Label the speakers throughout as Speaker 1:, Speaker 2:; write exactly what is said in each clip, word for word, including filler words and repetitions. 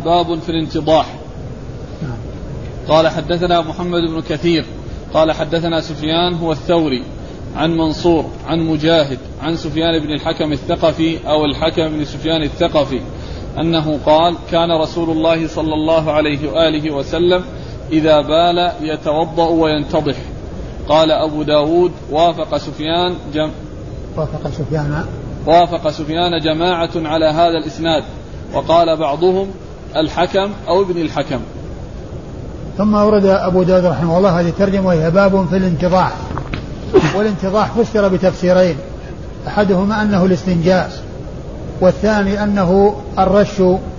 Speaker 1: باب في الانتضاح. قال حدثنا محمد بن كثير قال حدثنا سفيان هو الثوري عن منصور عن مجاهد عن سفيان بن الحكم الثقفي أو الحكم بن سفيان الثقفي أنه قال كان رسول الله صلى الله عليه وآله وسلم إذا بال يتوضأ وينتضح. قال أبو داود وافق سفيان جم
Speaker 2: وافق سفيان
Speaker 1: وافق سفيان جماعة على هذا الإسناد، وقال بعضهم الحكم أو ابن الحكم.
Speaker 2: ثم أورد أبو داود رحمه الله هذه الترجمة وهي باب في الانتضاح. والانتضاح فسر بتفسيرين، أحدهما أنه الاستنجاء، والثاني أنه الرش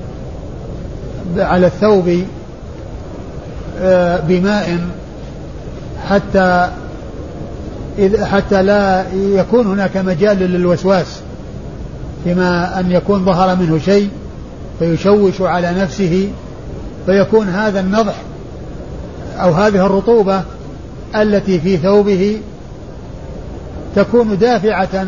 Speaker 2: على الثوب بماء حتى حتى لا يكون هناك مجال للوسواس، فيما أن يكون ظهر منه شيء فيشوش على نفسه، فيكون هذا النضح أو هذه الرطوبة التي في ثوبه تكون دافعة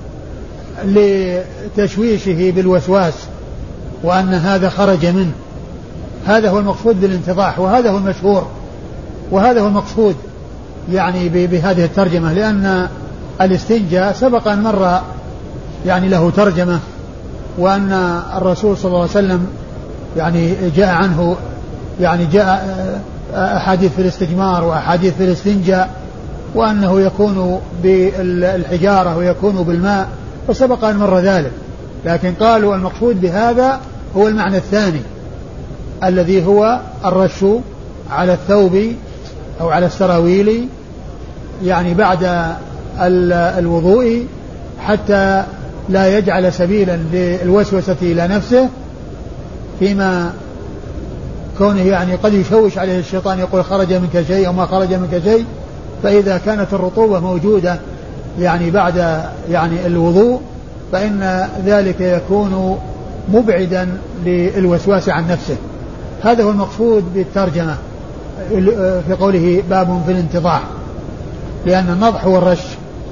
Speaker 2: لتشويشه بالوسواس، وأن هذا خرج منه. هذا هو المقصود بالانتضاح، وهذا هو المشهور، وهذا هو المقصود يعني بهذه الترجمة، لأن الاستنجاء سبق أن مر يعني له ترجمة، وأن الرسول صلى الله عليه وسلم يعني جاء عنه يعني جاء أحاديث في الاستجمار وأحاديث في الاستنجاء، وأنه يكون بالحجارة ويكون بالماء، فسبق أن مر ذلك. لكن قالوا المقصود بهذا هو المعنى الثاني الذي هو الرش على الثوب أو على السراويل يعني بعد الوضوء، حتى لا يجعل سبيلا للوسوسة إلى نفسه، فيما كونه يعني قد يشوش عليه الشيطان يقول خرج منك شيء أو ما خرج منك شيء. فإذا كانت الرطوبة موجودة يعني بعد يعني الوضوء، فإن ذلك يكون مبعدا للوسواس عن نفسه. هذا هو المقصود بالترجمة في قوله باب في الانتضاح، لأن النضح هو الرش.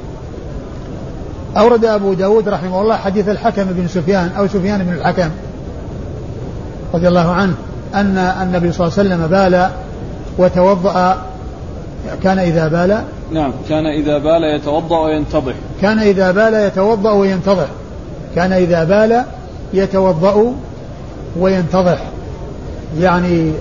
Speaker 2: أورد أبو داود رحمه الله حديث الحكم بن سفيان أو سفيان بن الحكم رضي الله عنه أن النبي صلى الله عليه وسلم بال وتوضأ. كان إذا بال
Speaker 1: نعم كان إذا بال يتوضأ وينتضح
Speaker 2: كان إذا بال يتوضأ وينتضح كان إذا بال يتوضأ وينتضح يعني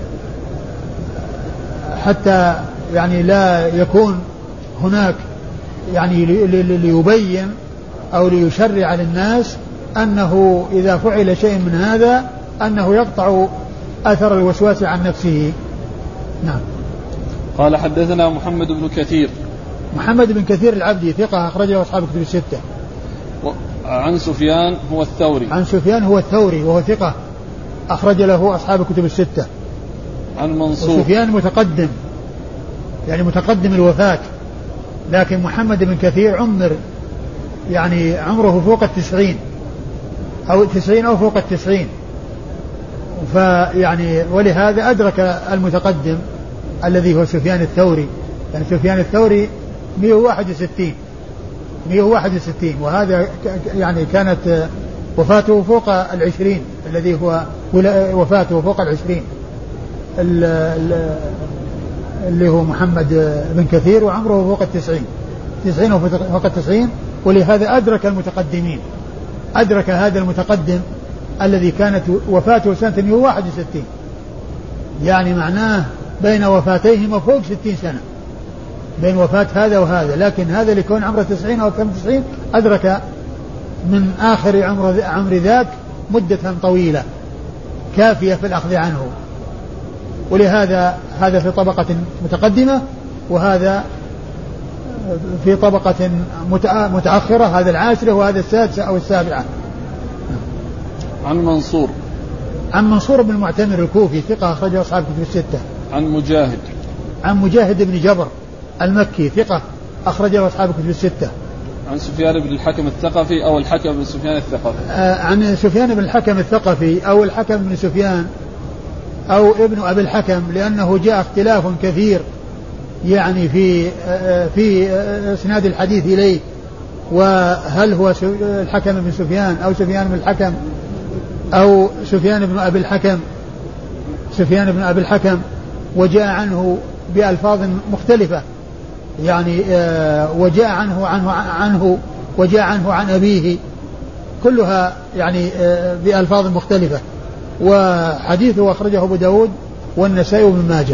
Speaker 2: حتى يعني لا يكون هناك يعني ليبين أو ليشرع للناس أنه إذا فعل شيء من هذا أنه يقطع أثر الوسواس عن نفسه. نعم.
Speaker 1: قال حدثنا محمد بن كثير
Speaker 2: محمد بن كثير العبدي ثقة أخرجه أصحاب الكتب الستة.
Speaker 1: عن سفيان هو الثوري
Speaker 2: عن سفيان هو الثوري وهو ثقة أخرج له أصحاب الكتب الستة.
Speaker 1: عن منصور.
Speaker 2: سفيان متقدم يعني متقدم الوفاة، لكن محمد بن كثير عمر يعني عمره فوق التسعين أو التسعين أو فوق التسعين، فيعني ولهذا أدرك المتقدم الذي هو سفيان الثوري. يعني سفيان الثوري مئة وواحد وستين مئة وواحد وستين، وهذا يعني كانت وفاته فوق العشرين، الذي هو وفاته فوق العشرين اللي هو محمد بن كثير، وعمره فوق التسعين تسعين أو فوق التسعين، ولهذا أدرك المتقدمين أدرك هذا المتقدم الذي كانت وفاته سنة مئة وواحد وستين، يعني معناه بين وفاتيهما فوق ستين سنة بين وفاة هذا وهذا، لكن هذا لكون عمره تسعين أو كم تسعين أدرك من آخر عمر, عمر ذاك مدة طويلة كافية في الأخذ عنه، ولهذا هذا في طبقة متقدمة وهذا في طبقة متأخرة، هذا العاشرة وهذا السادسة أو السابعة.
Speaker 1: عن منصور
Speaker 2: عن منصور بن المعتمر الكوفي ثقة أخرجه أصحاب الكتب الستة.
Speaker 1: عن مجاهد
Speaker 2: عن مجاهد بن جبر المكي ثقة أخرجه أصحاب الكتب الستة.
Speaker 1: عن سفيان بن الحكم الثقفي أو الحكم بن سفيان الثقفي.
Speaker 2: آه عن سفيان بن الحكم الثقفي أو الحكم بن سفيان أو ابن أبي الحكم، لأنه جاء اختلاف كثير يعني في آه في إسناد آه الحديث إليه، وهل هو الحكم بن سفيان أو سفيان بن الحكم أو سفيان بن أبي الحكم، سفيان بن أبي الحكم وجاء عنه بألفاظ مختلفة يعني وجاء عنه عنه عنه وجاء عنه عن أبيه كلها يعني بألفاظ مختلفة. وحديثه أخرجه أبو داود والنسائي وابن ماجه.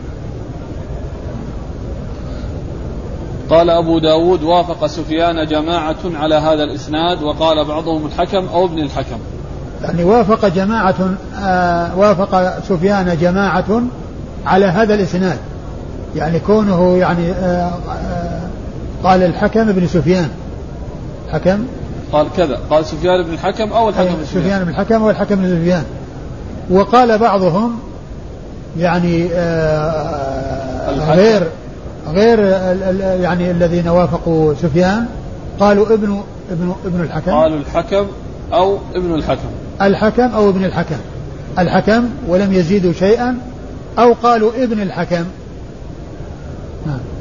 Speaker 1: قال أبو داود وافق سفيان جماعة على هذا الإسناد وقال بعضهم الحكم أو ابن الحكم.
Speaker 2: يعني وافق جماعة آه وافق سفيان جماعة على هذا الإسناد يعني كونه يعني آه آه قال الحكم ابن سفيان حكم
Speaker 1: قال كذا قال سفيان بن الحكم أو الحكم بن
Speaker 2: سفيان, سفيان بن الحكم أو الحكم بن سفيان. وقال بعضهم يعني آه غير غير يعني الذين وافقوا سفيان قالوا ابن ابن ابن الحكم
Speaker 1: قالوا الحكم أو ابن الحكم
Speaker 2: الحكم أو ابن الحكم الحكم ولم يزيدوا شيئا أو قالوا ابن الحكم.